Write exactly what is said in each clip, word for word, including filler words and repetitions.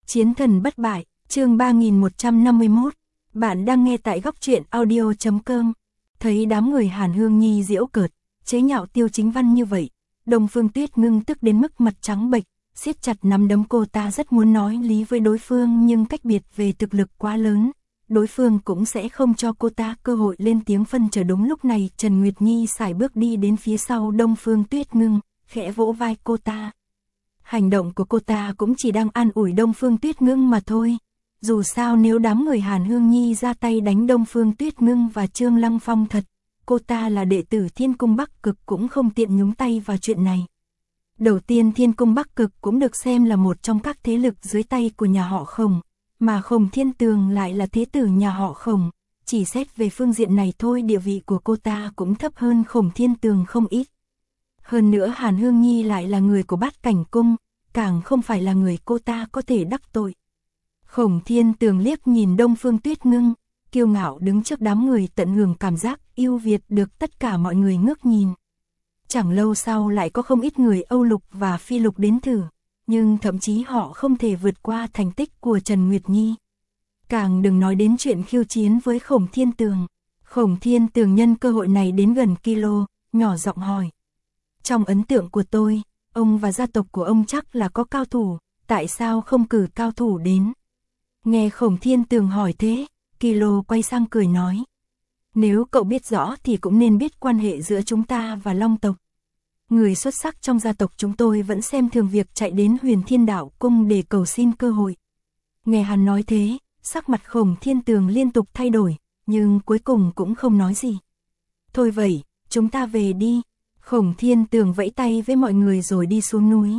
Chiến thần bất bại, chương ba nghìn một trăm năm mươi mốt. Bạn đang nghe tại góc truyện audio chấm com. Thấy đám người Hàn Hương Nhi giễu cợt, chế nhạo Tiêu Chính Văn như vậy, Đông Phương Tuyết Ngưng tức đến mức mặt trắng bệch, siết chặt nắm đấm. Cô ta rất muốn nói lý với đối phương nhưng cách biệt về thực lực quá lớn, đối phương cũng sẽ không cho cô ta cơ hội lên tiếng phân trần. Đúng lúc này Trần Nguyệt Nhi sải bước đi đến phía sau Đông Phương Tuyết Ngưng, khẽ vỗ vai cô ta. Hành động của cô ta cũng chỉ đang an ủi Đông Phương Tuyết Ngưng mà thôi. Dù sao nếu đám người Hàn Hương Nhi ra tay đánh Đông Phương Tuyết Ngưng và Trương Lăng Phong thật, cô ta là đệ tử Thiên Cung Bắc Cực cũng không tiện nhúng tay vào chuyện này. Đầu tiên Thiên Cung Bắc Cực cũng được xem là một trong các thế lực dưới tay của nhà họ Khổng, mà Khổng Thiên Tường lại là thế tử nhà họ Khổng. Chỉ xét về phương diện này thôi địa vị của cô ta cũng thấp hơn Khổng Thiên Tường không ít. Hơn nữa Hàn Hương Nhi lại là người của Bát Cảnh Cung, càng không phải là người cô ta có thể đắc tội. Khổng Thiên Tường liếc nhìn Đông Phương Tuyết Ngưng, kiêu ngạo đứng trước đám người tận hưởng cảm giác ưu việt được tất cả mọi người ngước nhìn. Chẳng lâu sau lại có không ít người Âu Lục và Phi Lục đến thử, nhưng thậm chí họ không thể vượt qua thành tích của Trần Nguyệt Nhi. Càng đừng nói đến chuyện khiêu chiến với Khổng Thiên Tường. Khổng Thiên Tường nhân cơ hội này đến gần Kilo, nhỏ giọng hỏi. Trong ấn tượng của tôi, ông và gia tộc của ông chắc là có cao thủ, tại sao không cử cao thủ đến? Nghe Khổng Thiên Tường hỏi thế, Kilo quay sang cười nói. Nếu cậu biết rõ thì cũng nên biết quan hệ giữa chúng ta và Long tộc. Người xuất sắc trong gia tộc chúng tôi vẫn xem thường việc chạy đến Huyền Thiên Đạo Cung để cầu xin cơ hội. Nghe hắn nói thế, sắc mặt Khổng Thiên Tường liên tục thay đổi, nhưng cuối cùng cũng không nói gì. Thôi vậy, chúng ta về đi. Khổng Thiên Tường vẫy tay với mọi người rồi đi xuống núi.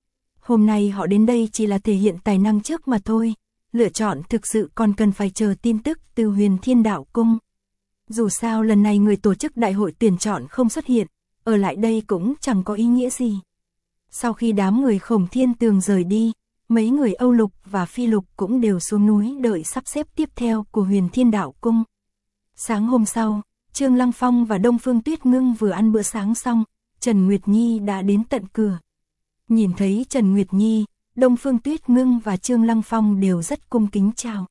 Hôm nay họ đến đây chỉ là thể hiện tài năng trước mà thôi, lựa chọn thực sự còn cần phải chờ tin tức từ Huyền Thiên Đạo Cung. Dù sao lần này người tổ chức đại hội tuyển chọn không xuất hiện, ở lại đây cũng chẳng có ý nghĩa gì. Sau khi đám người Khổng Thiên Tường rời đi, mấy người Âu Lục và Phi Lục cũng đều xuống núi đợi sắp xếp tiếp theo của Huyền Thiên Đạo Cung. Sáng hôm sau, Trương Lăng Phong và Đông Phương Tuyết Ngưng vừa ăn bữa sáng xong, Trần Nguyệt Nhi đã đến tận cửa. Nhìn thấy Trần Nguyệt Nhi, Đông Phương Tuyết Ngưng và Trương Lăng Phong đều rất cung kính chào.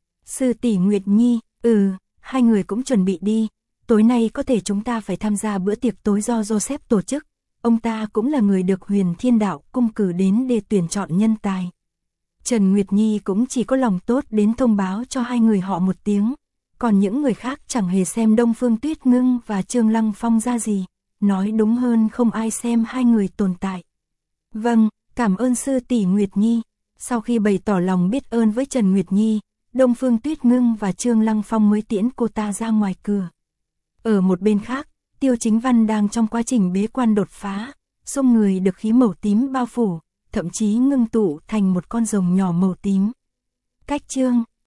Sư tỷ Nguyệt Nhi, ừ, hai người cũng chuẩn bị đi, tối nay có thể chúng ta phải tham gia bữa tiệc tối do Joseph tổ chức, ông ta cũng là người được Huyền Thiên Đạo Cung cử đến để tuyển chọn nhân tài. Trần Nguyệt Nhi cũng chỉ có lòng tốt đến thông báo cho hai người họ một tiếng, còn những người khác chẳng hề xem Đông Phương Tuyết Ngưng và Trương Lăng Phong ra gì, nói đúng hơn không ai xem hai người tồn tại. Vâng, cảm ơn sư tỷ Nguyệt Nhi. Sau khi bày tỏ lòng biết ơn với Trần Nguyệt Nhi, Đông Phương Tuyết Ngưng và Trương Lăng Phong mới tiễn cô ta ra ngoài cửa. Ở một bên khác, Tiêu Chính Văn đang trong quá trình bế quan đột phá, xung người được khí màu tím bao phủ, thậm chí ngưng tụ thành một con rồng nhỏ màu tím. Cách chương